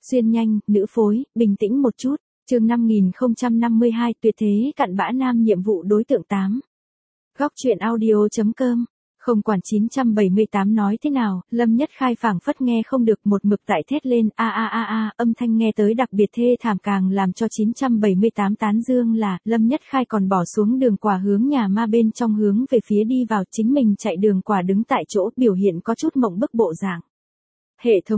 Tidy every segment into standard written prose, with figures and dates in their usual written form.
Xuyên nhanh, nữ phối, bình tĩnh một chút. Chương 5052 tuyệt thế cặn bã nam nhiệm vụ đối tượng 8. Góc truyện audio.com. Không quản 978 nói thế nào, Lâm Nhất Khai phảng phất nghe không được, một mực tại thét lên âm thanh nghe tới đặc biệt thê thảm, càng làm cho 978 tán dương là Lâm Nhất Khai còn bỏ xuống đường quả hướng nhà ma bên trong hướng về phía đi vào, chính mình chạy đường quả đứng tại chỗ, biểu hiện có chút mộng bức bộ dạng. Hệ thống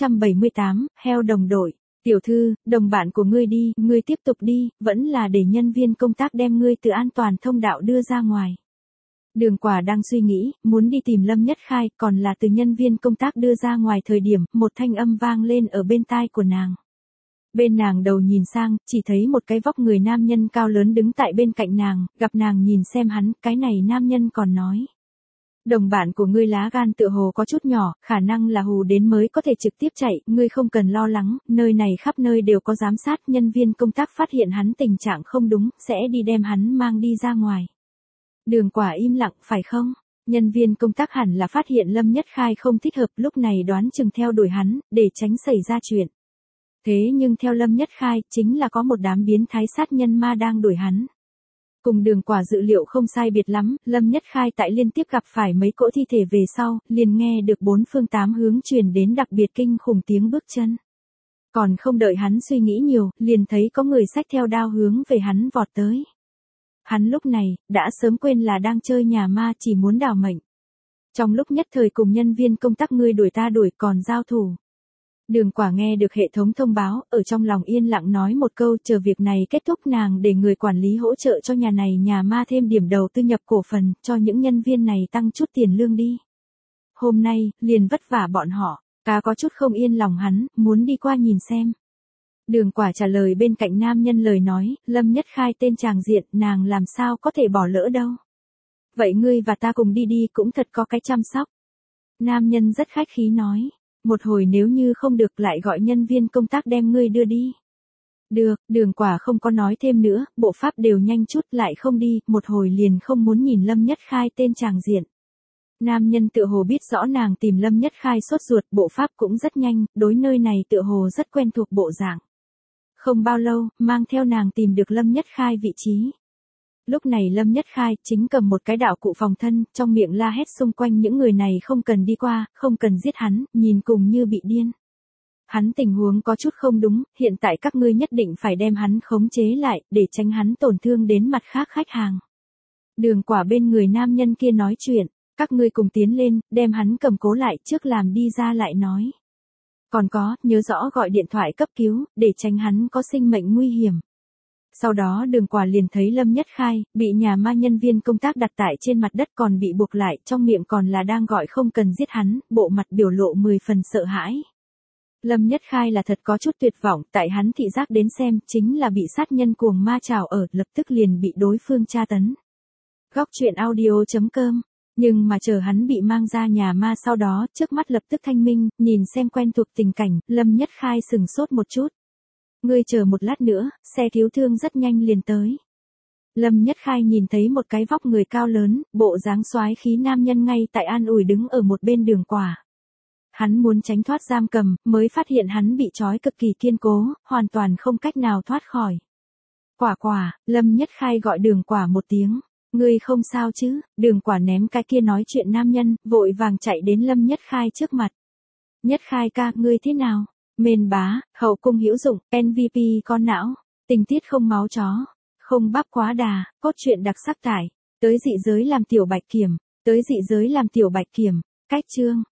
978, heo đồng đội. Tiểu thư, đồng bạn của ngươi đi, ngươi tiếp tục đi, vẫn là để nhân viên công tác đem ngươi từ an toàn thông đạo đưa ra ngoài. Đường quả đang suy nghĩ, muốn đi tìm Lâm Nhất Khai, còn là từ nhân viên công tác đưa ra ngoài thời điểm, một thanh âm vang lên ở bên tai của nàng. Bên nàng đầu nhìn sang, chỉ thấy một cái vóc người nam nhân cao lớn đứng tại bên cạnh nàng, gặp nàng nhìn xem hắn, cái này nam nhân còn nói. Đồng bạn của ngươi lá gan tựa hồ có chút nhỏ, khả năng là hù đến mới có thể trực tiếp chạy, ngươi không cần lo lắng, nơi này khắp nơi đều có giám sát, nhân viên công tác phát hiện hắn tình trạng không đúng, sẽ đi đem hắn mang đi ra ngoài. Đường quả im lặng, phải không? Nhân viên công tác hẳn là phát hiện Lâm Nhất Khai không thích hợp, lúc này đoán chừng theo đuổi hắn, để tránh xảy ra chuyện. Thế nhưng theo Lâm Nhất Khai, chính là có một đám biến thái sát nhân ma đang đuổi hắn. Cùng đường quả dự liệu không sai biệt lắm, Lâm Nhất Khai tại liên tiếp gặp phải mấy cỗ thi thể về sau, liền nghe được bốn phương tám hướng truyền đến đặc biệt kinh khủng tiếng bước chân. Còn không đợi hắn suy nghĩ nhiều, liền thấy có người xách theo đao hướng về hắn vọt tới. Hắn lúc này, đã sớm quên là đang chơi nhà ma, chỉ muốn đào mệnh. Trong lúc nhất thời cùng nhân viên công tác ngươi đuổi ta đuổi còn giao thủ. Đường quả nghe được hệ thống thông báo, ở trong lòng yên lặng nói một câu, chờ việc này kết thúc nàng để người quản lý hỗ trợ cho nhà này nhà ma thêm điểm đầu tư nhập cổ phần, cho những nhân viên này tăng chút tiền lương đi. Hôm nay, liền vất vả bọn họ, cá có chút không yên lòng hắn, muốn đi qua nhìn xem. Đường quả trả lời bên cạnh nam nhân lời nói, Lâm Nhất Khai tên chàng diện, nàng làm sao có thể bỏ lỡ đâu. Vậy ngươi và ta cùng đi đi cũng thật có cái chăm sóc. Nam nhân rất khách khí nói. Một hồi nếu như không được lại gọi nhân viên công tác đem ngươi đưa đi. Được, đường quả không có nói thêm nữa, bộ pháp đều nhanh chút lại không đi, một hồi liền không muốn nhìn Lâm Nhất Khai tên chàng diện. Nam nhân tựa hồ biết rõ nàng tìm Lâm Nhất Khai sốt ruột, bộ pháp cũng rất nhanh, đối nơi này tựa hồ rất quen thuộc bộ dạng. Không bao lâu, mang theo nàng tìm được Lâm Nhất Khai vị trí. Lúc này Lâm Nhất Khai chính cầm một cái đạo cụ phòng thân, trong miệng la hét xung quanh những người này không cần đi qua, không cần giết hắn, nhìn cùng như bị điên. Hắn tình huống có chút không đúng, hiện tại các ngươi nhất định phải đem hắn khống chế lại, để tránh hắn tổn thương đến mặt khác khách hàng. Đường quả bên người nam nhân kia nói chuyện, các ngươi cùng tiến lên, đem hắn cầm cố lại trước làm đi ra lại nói. Còn có, nhớ rõ gọi điện thoại cấp cứu, để tránh hắn có sinh mệnh nguy hiểm. Sau đó đường quả liền thấy Lâm Nhất Khai, bị nhà ma nhân viên công tác đặt tại trên mặt đất còn bị buộc lại, trong miệng còn là đang gọi không cần giết hắn, bộ mặt biểu lộ 10 phần sợ hãi. Lâm Nhất Khai là thật có chút tuyệt vọng, tại hắn thị giác đến xem, chính là bị sát nhân cuồng ma trào ở, lập tức liền bị đối phương tra tấn. Góc truyện audio.com. Nhưng mà chờ hắn bị mang ra nhà ma sau đó, trước mắt lập tức thanh minh, nhìn xem quen thuộc tình cảnh, Lâm Nhất Khai sừng sốt một chút. Ngươi chờ một lát nữa, xe cứu thương rất nhanh liền tới. Lâm Nhất Khai nhìn thấy một cái vóc người cao lớn, bộ dáng soái khí nam nhân ngay tại an ủi đứng ở một bên đường quả. Hắn muốn tránh thoát giam cầm, mới phát hiện hắn bị trói cực kỳ kiên cố, hoàn toàn không cách nào thoát khỏi. Quả, Lâm Nhất Khai gọi đường quả một tiếng. Ngươi không sao chứ? Đường quả ném cái kia nói chuyện nam nhân, vội vàng chạy đến Lâm Nhất Khai trước mặt. Nhất Khai ca, ngươi thế nào? Mền bá, hậu cung hữu dụng, MVP con não, tình tiết không máu chó, không bắp quá đà, cốt truyện đặc sắc tải, tới dị giới làm tiểu bạch kiểm, cách chương.